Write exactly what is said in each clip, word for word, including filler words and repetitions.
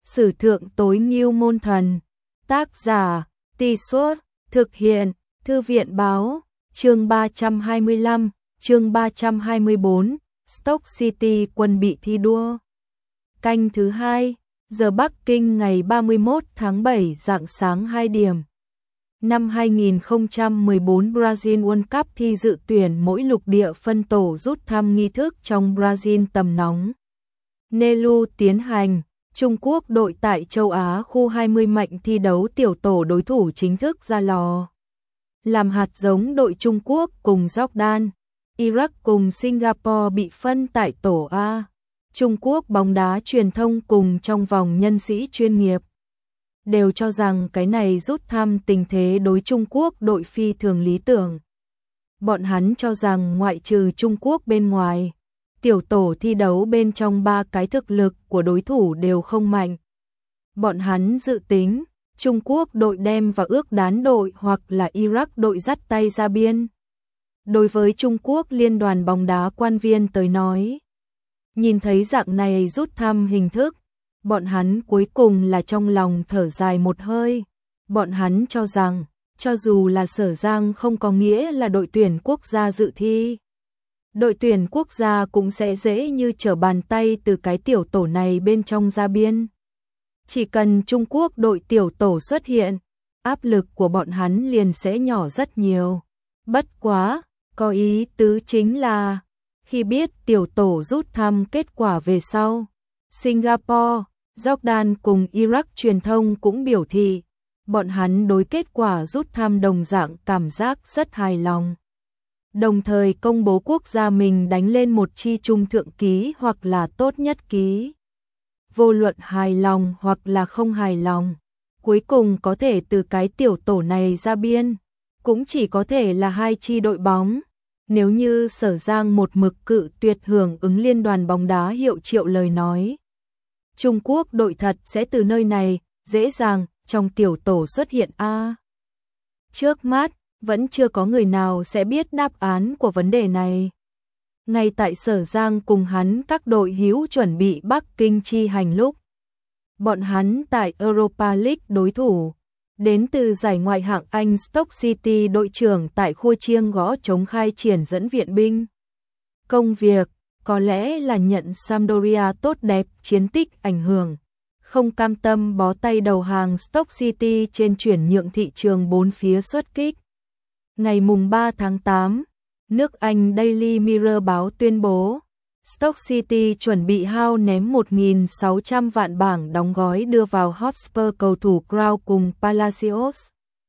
Sử thượng tối ngưu môn thần. Tác giả, Tì Suốt, thực hiện, Thư viện báo, chương ba trăm hai mươi lăm, chương ba trăm hai mươi bốn, Stoke City quân bị thi đua. Canh thứ hai, giờ Bắc Kinh ngày ba mươi mốt tháng bảy rạng sáng hai điểm. Năm hai nghìn không trăm mười bốn Brazil World Cup thi dự tuyển mỗi lục địa phân tổ rút thăm nghi thức trong Brazil tầm nóng. Nelu tiến hành, Trung Quốc đội tại châu Á khu hai mươi mạnh thi đấu tiểu tổ đối thủ chính thức ra lò. Làm hạt giống đội Trung Quốc cùng Jordan, Iraq cùng Singapore bị phân tại tổ A. Trung Quốc bóng đá truyền thông cùng trong vòng nhân sĩ chuyên nghiệp đều cho rằng cái này rút thăm tình thế đối Trung Quốc đội phi thường lý tưởng. Bọn hắn cho rằng ngoại trừ Trung Quốc bên ngoài, tiểu tổ thi đấu bên trong ba cái thực lực của đối thủ đều không mạnh. Bọn hắn dự tính Trung Quốc đội đem và ước đán đội hoặc là Iraq đội dắt tay ra biên. Đối với Trung Quốc liên đoàn bóng đá quan viên tới nói, nhìn thấy dạng này rút thăm hình thức, bọn hắn cuối cùng là trong lòng thở dài một hơi. Bọn hắn cho rằng, cho dù là Sở Giang không có nghĩa là đội tuyển quốc gia dự thi, đội tuyển quốc gia cũng sẽ dễ như trở bàn tay từ cái tiểu tổ này bên trong ra biên. Chỉ cần Trung Quốc đội tiểu tổ xuất hiện, áp lực của bọn hắn liền sẽ nhỏ rất nhiều. Bất quá, có ý tứ chính là, khi biết tiểu tổ rút thăm kết quả về sau, Singapore, Jordan cùng Iraq truyền thông cũng biểu thị, bọn hắn đối kết quả rút thăm đồng dạng cảm giác rất hài lòng. Đồng thời công bố quốc gia mình đánh lên một chi trung thượng ký hoặc là tốt nhất ký. Vô luận hài lòng hoặc là không hài lòng, cuối cùng có thể từ cái tiểu tổ này ra biên, cũng chỉ có thể là hai chi đội bóng. Nếu như Sở Giang một mực cự tuyệt hưởng ứng liên đoàn bóng đá hiệu triệu lời nói, Trung Quốc đội thật sẽ từ nơi này dễ dàng trong tiểu tổ xuất hiện a. Trước mắt, vẫn chưa có người nào sẽ biết đáp án của vấn đề này. Ngay tại Sở Giang cùng hắn các đội hữu chuẩn bị Bắc Kinh chi hành lúc, bọn hắn tại Europa League đối thủ, đến từ giải ngoại hạng Anh Stoke City đội trưởng tại Khua Chiêng gõ trống khai triển dẫn viện binh. Công việc, có lẽ là nhận Sampdoria tốt đẹp chiến tích ảnh hưởng, không cam tâm bó tay đầu hàng Stoke City trên chuyển nhượng thị trường bốn phía xuất kích. Ngày mùng ba tháng tám, nước Anh Daily Mirror báo tuyên bố, Stoke City chuẩn bị hao ném một nghìn sáu trăm vạn bảng đóng gói đưa vào Hotspur cầu thủ Crown cùng Palacios.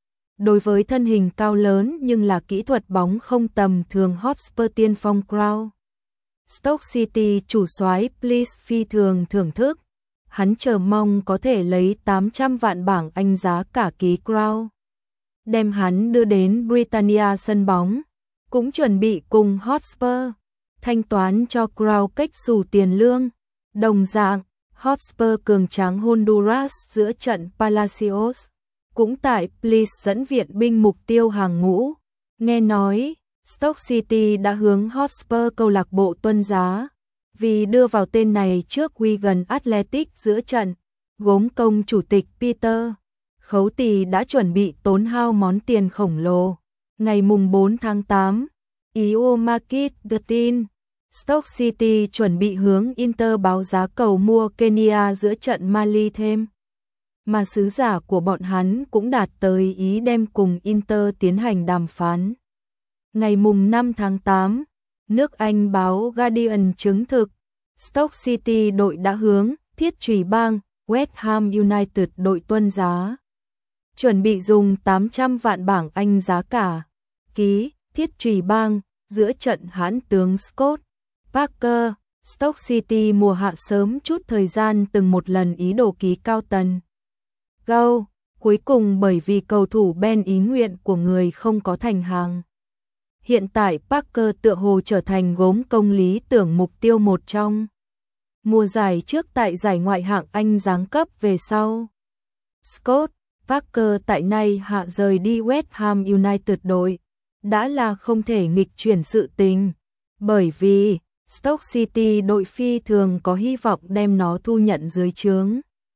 Đối với thân hình cao lớn nhưng là kỹ thuật bóng không tầm thường Hotspur tiên phong Crown, Stoke City chủ soái Please phi thường thưởng thức. Hắn chờ mong có thể lấy tám trăm vạn bảng Anh giá cả ký Crown, đem hắn đưa đến Britannia sân bóng, cũng chuẩn bị cùng Hotspur thanh toán cho Crown cách xù tiền lương. Đồng dạng, Hotspur cường tráng Honduras giữa trận Palacios, cũng tại Please dẫn viện binh mục tiêu hàng ngũ. Nghe nói, Stoke City đã hướng Hotspur câu lạc bộ tuân giá, vì đưa vào tên này trước Wigan Athletic giữa trận, gốm công chủ tịch Peter Khấu Tì đã chuẩn bị tốn hao món tiền khổng lồ. Ngày mùng bốn tháng tám, Io Market đưa tin, Stoke City chuẩn bị hướng Inter báo giá cầu mua Kenya giữa trận Mali thêm. Mà sứ giả của bọn hắn cũng đạt tới ý đem cùng Inter tiến hành đàm phán. Ngày mùng năm tháng tám, nước Anh báo Guardian chứng thực, Stoke City đội đã hướng Thiết Chùy Bang, West Ham United đội tuân giá, chuẩn bị dùng tám trăm vạn bảng Anh giá cả ký Thiết Chùy Bang giữa trận hãn tướng Scott Parker. Stoke City mùa hạ sớm chút thời gian từng một lần ý đồ ký cao tần Go, cuối cùng bởi vì cầu thủ Ben ý nguyện của người không có thành hàng. Hiện tại Parker tựa hồ trở thành gốm công lý tưởng mục tiêu một trong. Mùa giải trước tại giải ngoại hạng Anh giáng cấp về sau, Scott Parker tại nay hạ rời đi West Ham United đội, đã là không thể nghịch chuyển sự tình, bởi vì Stoke City đội phi thường có hy vọng đem nó thu nhận dưới trướng.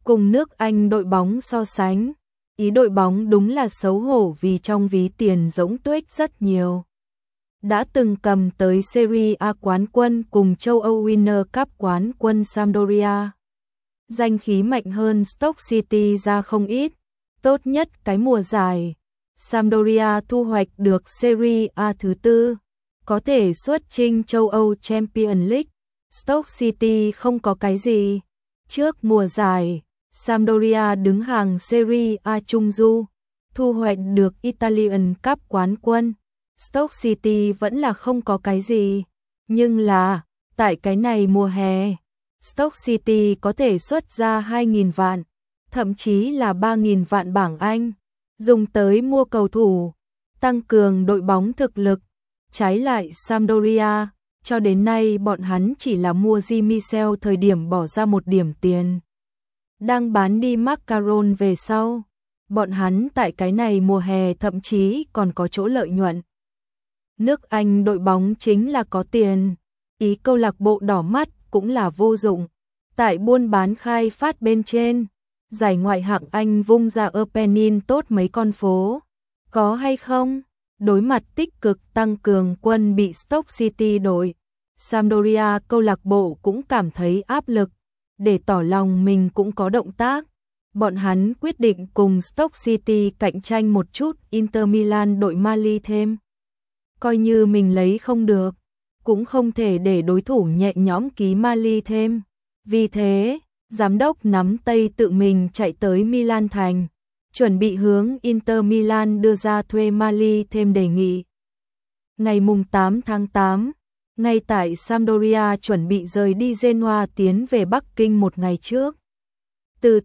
cùng nước Anh đội bóng so sánh, ý đội bóng đúng là xấu hổ vì trong ví tiền rỗng tuếch rất nhiều. Đã từng cầm tới Serie A quán quân cùng châu Âu Winner Cup quán quân Sampdoria. Danh khí mạnh hơn Stoke City ra không ít. Tốt nhất cái mùa giải, Sampdoria thu hoạch được Serie A thứ tư, có thể xuất chinh châu Âu Champions League. Stoke City không có cái gì. Trước mùa giải, Sampdoria đứng hàng Serie A Trung Du, thu hoạch được Italian Cup quán quân. Stoke City vẫn là không có cái gì, nhưng là, tại cái này mùa hè, Stoke City có thể xuất ra hai nghìn vạn, thậm chí là ba nghìn vạn bảng Anh, dùng tới mua cầu thủ, tăng cường đội bóng thực lực. Trái lại Sampdoria, cho đến nay bọn hắn chỉ là mua Di Michel thời điểm bỏ ra một điểm tiền. Đang bán đi Macaron về sau, bọn hắn tại cái này mùa hè thậm chí còn có chỗ lợi nhuận. Nước Anh đội bóng chính là có tiền, ý câu lạc bộ đỏ mắt cũng là vô dụng. Tại buôn bán khai phát bên trên, giải ngoại hạng Anh vung ra opening tốt mấy con phố. Có hay không? Đối mặt tích cực tăng cường quân bị Stoke City đội, Sampdoria câu lạc bộ cũng cảm thấy áp lực. Để tỏ lòng mình cũng có động tác, bọn hắn quyết định cùng Stoke City cạnh tranh một chút Inter Milan đội Mali thêm. Coi như mình lấy không được, cũng không thể để đối thủ nhẹ nhõm ký Mali thêm. Vì thế, giám đốc nắm tay tự mình chạy tới Milan thành, chuẩn bị hướng Inter Milan đưa ra thuê Mali thêm đề nghị. Ngày mùng tám tháng tám, ngay tại Sampdoria chuẩn bị rời đi Genoa tiến về Bắc Kinh một ngày trước. Từ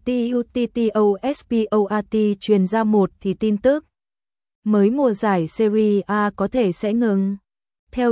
Tuttosport truyền ra một thì tin tức. Mới mùa giải Serie A có thể sẽ ngừng. Theo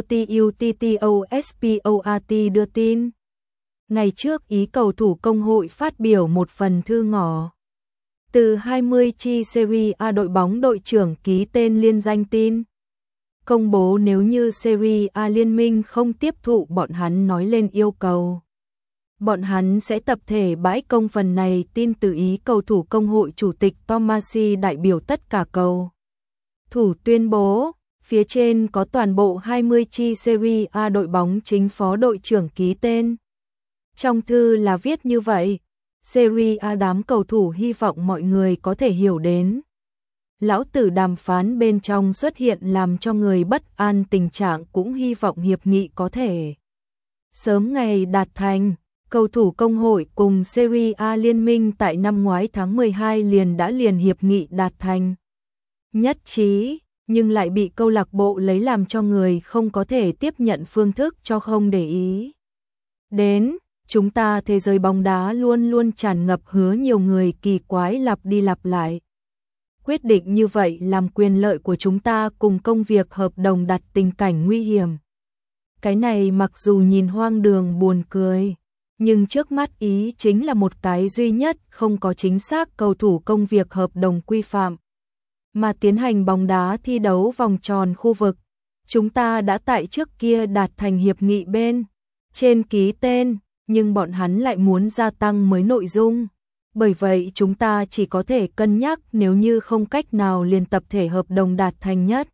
Tuttosport đưa tin. Ngày trước ý cầu thủ công hội phát biểu một phần thư ngỏ. Từ hai mươi chi Serie A đội bóng đội trưởng ký tên liên danh tin. Công bố nếu như Serie A liên minh không tiếp thụ bọn hắn nói lên yêu cầu. Bọn hắn sẽ tập thể bãi công phần này tin từ ý cầu thủ công hội chủ tịch Tomasi đại biểu tất cả cầu. Thủ tuyên bố, phía trên có toàn bộ hai mươi chi Serie A đội bóng chính phó đội trưởng ký tên. Trong thư là viết như vậy, Serie A đám cầu thủ hy vọng mọi người có thể hiểu đến. Lão tử đàm phán bên trong xuất hiện làm cho người bất an tình trạng cũng hy vọng hiệp nghị có thể sớm ngày đạt thành. Cầu thủ công hội cùng Serie A liên minh tại năm ngoái tháng mười hai liền đã liền hiệp nghị đạt thành nhất trí, nhưng lại bị câu lạc bộ lấy làm cho người không có thể tiếp nhận phương thức cho không để ý. Đến, chúng ta thế giới bóng đá luôn luôn tràn ngập hứa nhiều người kỳ quái lặp đi lặp lại. Quyết định như vậy làm quyền lợi của chúng ta cùng công việc hợp đồng đặt tình cảnh nguy hiểm. Cái này mặc dù nhìn hoang đường buồn cười, nhưng trước mắt ý chính là một cái duy nhất không có chính xác cầu thủ công việc hợp đồng quy phạm. Mà tiến hành bóng đá thi đấu vòng tròn khu vực, chúng ta đã tại trước kia đạt thành hiệp nghị bên trên ký tên, nhưng bọn hắn lại muốn gia tăng mới nội dung. Bởi vậy chúng ta chỉ có thể cân nhắc nếu như không cách nào liền tập thể hợp đồng đạt thành nhất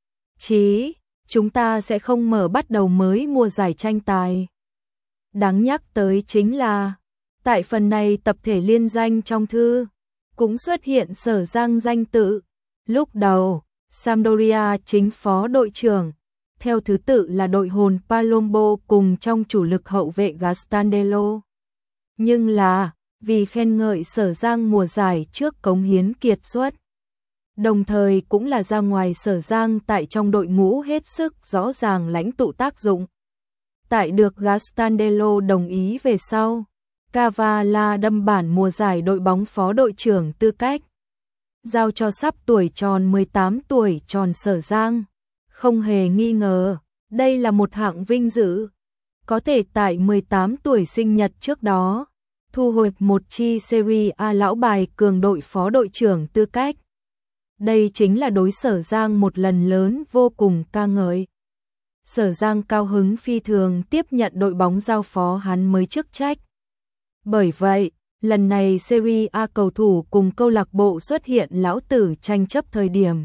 trí, chúng ta sẽ không mở bắt đầu mới mùa giải tranh tài. Đáng nhắc tới chính là, tại phần này tập thể liên danh trong thư, cũng xuất hiện Sở Giang danh tự. Lúc đầu, Sampdoria chính phó đội trưởng, theo thứ tự là đội hồn Palombo cùng trong chủ lực hậu vệ Gastandello. Nhưng là, vì khen ngợi Sở Giang mùa giải trước cống hiến kiệt xuất, đồng thời cũng là ra ngoài Sở Giang tại trong đội ngũ hết sức rõ ràng lãnh tụ tác dụng. Tại được Gastandello đồng ý về sau, Cavala đâm bản mùa giải đội bóng phó đội trưởng tư cách, giao cho sắp tuổi tròn mười tám tuổi tròn Sở Giang. Không hề nghi ngờ, đây là một hạng vinh dự. Có thể tại mười tám tuổi sinh nhật trước đó, thu hồi một chi Serie A lão bài cường đội phó đội trưởng tư cách. Đây chính là đối Sở Giang một lần lớn vô cùng ca ngợi. Sở Giang cao hứng phi thường tiếp nhận đội bóng giao phó hắn mới chức trách. Bởi vậy, Lần này Serie A cầu thủ cùng câu lạc bộ xuất hiện lão tử tranh chấp thời điểm.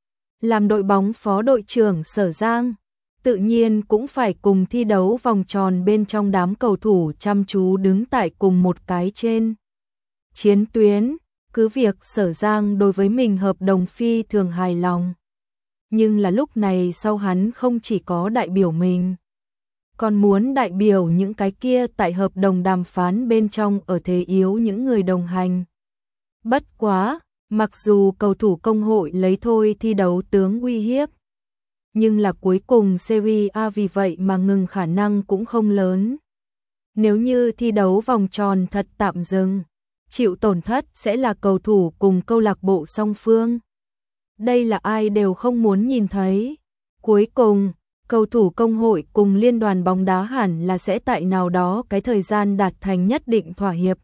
Làm đội bóng phó đội trưởng Sở Giang, tự nhiên cũng phải cùng thi đấu vòng tròn bên trong đám cầu thủ chăm chú đứng tại cùng một cái trên chiến tuyến, cứ việc Sở Giang đối với mình hợp đồng phi thường hài lòng. Nhưng là lúc này sau hắn không chỉ có đại biểu mình, còn muốn đại biểu những cái kia tại hợp đồng đàm phán bên trong ở thế yếu những người đồng hành. Bất quá, mặc dù cầu thủ công hội lấy thôi thi đấu tướng uy hiếp, nhưng là cuối cùng Serie A vì vậy mà ngừng khả năng cũng không lớn. Nếu như thi đấu vòng tròn thật tạm dừng, chịu tổn thất sẽ là cầu thủ cùng câu lạc bộ song phương. Đây là ai đều không muốn nhìn thấy. Cuối cùng, cầu thủ công hội cùng liên đoàn bóng đá hẳn là sẽ tại nào đó cái thời gian đạt thành nhất định thỏa hiệp.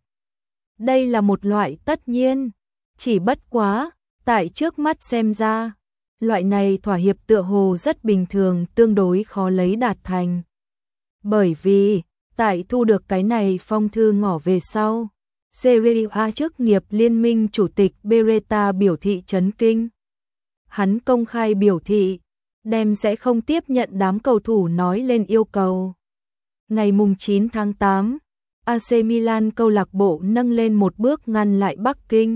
Đây là một loại tất nhiên, chỉ bất quá, tại trước mắt xem ra, loại này thỏa hiệp tựa hồ rất bình thường, tương đối khó lấy đạt thành. Bởi vì, tại thu được cái này phong thư ngỏ về sau, Serie A chức nghiệp liên minh chủ tịch Beretta biểu thị chấn kinh. Hắn công khai biểu thị, đem sẽ không tiếp nhận đám cầu thủ nói lên yêu cầu. Ngày mùng chín tháng tám, a xê Milan câu lạc bộ nâng lên một bước ngăn lại Bắc Kinh.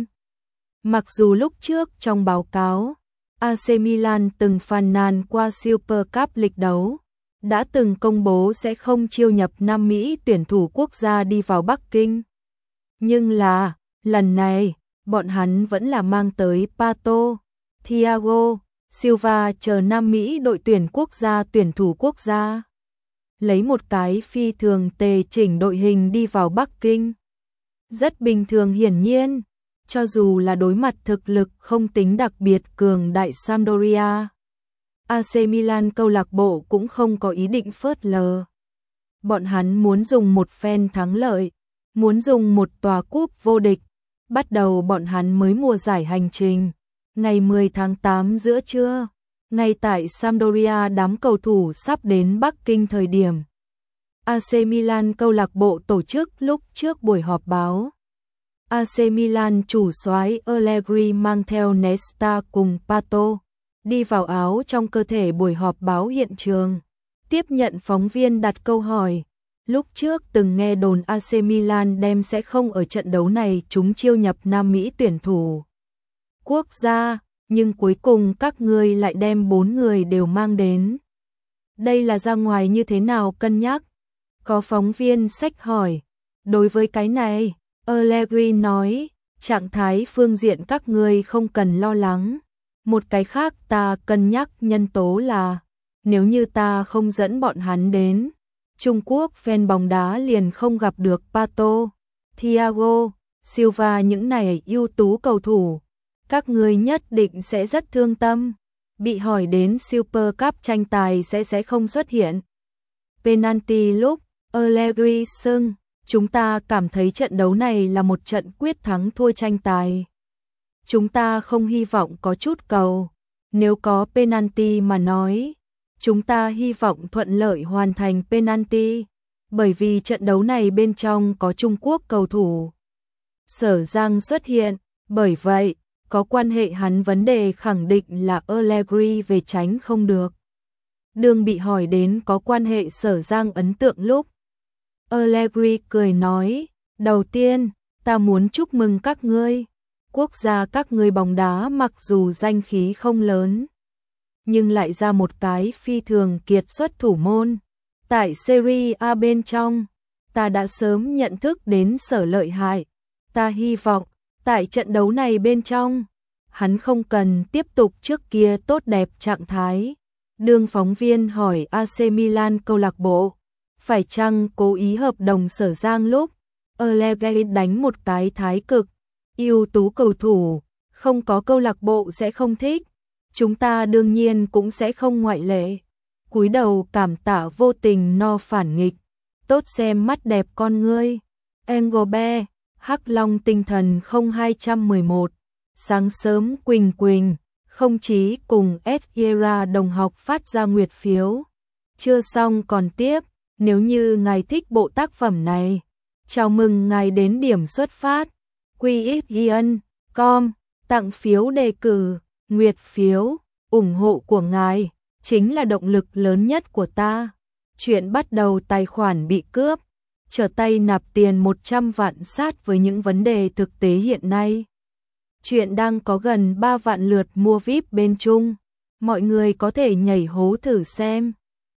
Mặc dù lúc trước trong báo cáo, a xê Milan từng phàn nàn qua Super Cup lịch đấu, đã từng công bố sẽ không chiêu nhập Nam Mỹ tuyển thủ quốc gia đi vào Bắc Kinh. Nhưng là, lần này, bọn hắn vẫn là mang tới Pato, Thiago Silva chờ Nam Mỹ đội tuyển quốc gia tuyển thủ quốc gia. Lấy một cái phi thường tề chỉnh đội hình đi vào Bắc Kinh. Rất bình thường hiển nhiên, cho dù là đối mặt thực lực không tính đặc biệt cường đại Sampdoria, a xê Milan câu lạc bộ cũng không có ý định phớt lờ. Bọn hắn muốn dùng một phen thắng lợi, muốn dùng một tòa cúp vô địch, bắt đầu bọn hắn mới mùa giải hành trình. Ngày mười tháng tám giữa trưa, ngay tại Sampdoria đám cầu thủ sắp đến Bắc Kinh thời điểm, a xê Milan câu lạc bộ tổ chức lúc trước buổi họp báo. a xê Milan chủ soái Allegri mang theo Nesta cùng Pato đi vào áo trong cơ thể buổi họp báo hiện trường, tiếp nhận phóng viên đặt câu hỏi. Lúc trước từng nghe đồn a xê Milan đem sẽ không ở trận đấu này chúng chiêu nhập Nam Mỹ tuyển thủ quốc gia, nhưng cuối cùng các ngươi lại đem bốn người đều mang đến. Đây là ra ngoài như thế nào cân nhắc? Có phóng viên xách hỏi. Đối với cái này, Allegri nói, trạng thái phương diện các ngươi không cần lo lắng. Một cái khác ta cân nhắc nhân tố là, nếu như ta không dẫn bọn hắn đến, Trung Quốc fan bóng đá liền không gặp được Pato, Thiago, Silva những này ưu tú cầu thủ. Các người nhất định sẽ rất thương tâm. Bị hỏi đến Super Cup tranh tài sẽ sẽ không xuất hiện. Penalty lúc, Allegri xưng, chúng ta cảm thấy trận đấu này là một trận quyết thắng thua tranh tài. Chúng ta không hy vọng có chút cầu. Nếu có penalty mà nói, chúng ta hy vọng thuận lợi hoàn thành penalty. Bởi vì trận đấu này bên trong có Trung Quốc cầu thủ. Sở Giang xuất hiện, bởi vậy, có quan hệ hắn vấn đề khẳng định là Allegri về tránh không được. Đường bị hỏi đến có quan hệ Sở Giang ấn tượng lúc. Allegri cười nói, đầu tiên, ta muốn chúc mừng các ngươi. Quốc gia các ngươi bóng đá mặc dù danh khí không lớn, nhưng lại ra một cái phi thường kiệt xuất thủ môn. Tại Serie A bên trong, ta đã sớm nhận thức đến Sở lợi hại. Ta hy vọng, tại trận đấu này bên trong, hắn không cần tiếp tục trước kia tốt đẹp trạng thái. Đương phóng viên hỏi a xê Milan câu lạc bộ, phải chăng cố ý hợp đồng Sở Giang lúc, Allegri đánh một cái thái cực, ưu tú cầu thủ, không có câu lạc bộ sẽ không thích. Chúng ta đương nhiên cũng sẽ không ngoại lệ. Cúi đầu cảm tạ vô tình no phản nghịch, tốt xem mắt đẹp con ngươi. Engobe, Hắc Long tinh thần không hai một một, sáng sớm Quỳnh Quỳnh, không chí cùng Sierra đồng học phát ra nguyệt phiếu. Chưa xong còn tiếp, nếu như ngài thích bộ tác phẩm này, Chào mừng ngài đến điểm xuất phát. quy ích ion chấm com tặng phiếu đề cử, nguyệt phiếu, ủng hộ của ngài chính là động lực lớn nhất của ta. Chuyện bắt đầu tài khoản bị cướp, trở tay nạp tiền một trăm vạn sát với những vấn đề thực tế hiện nay. Chuyện đang có gần ba vạn lượt mua víp bên Trung. Mọi người có thể nhảy hố thử xem.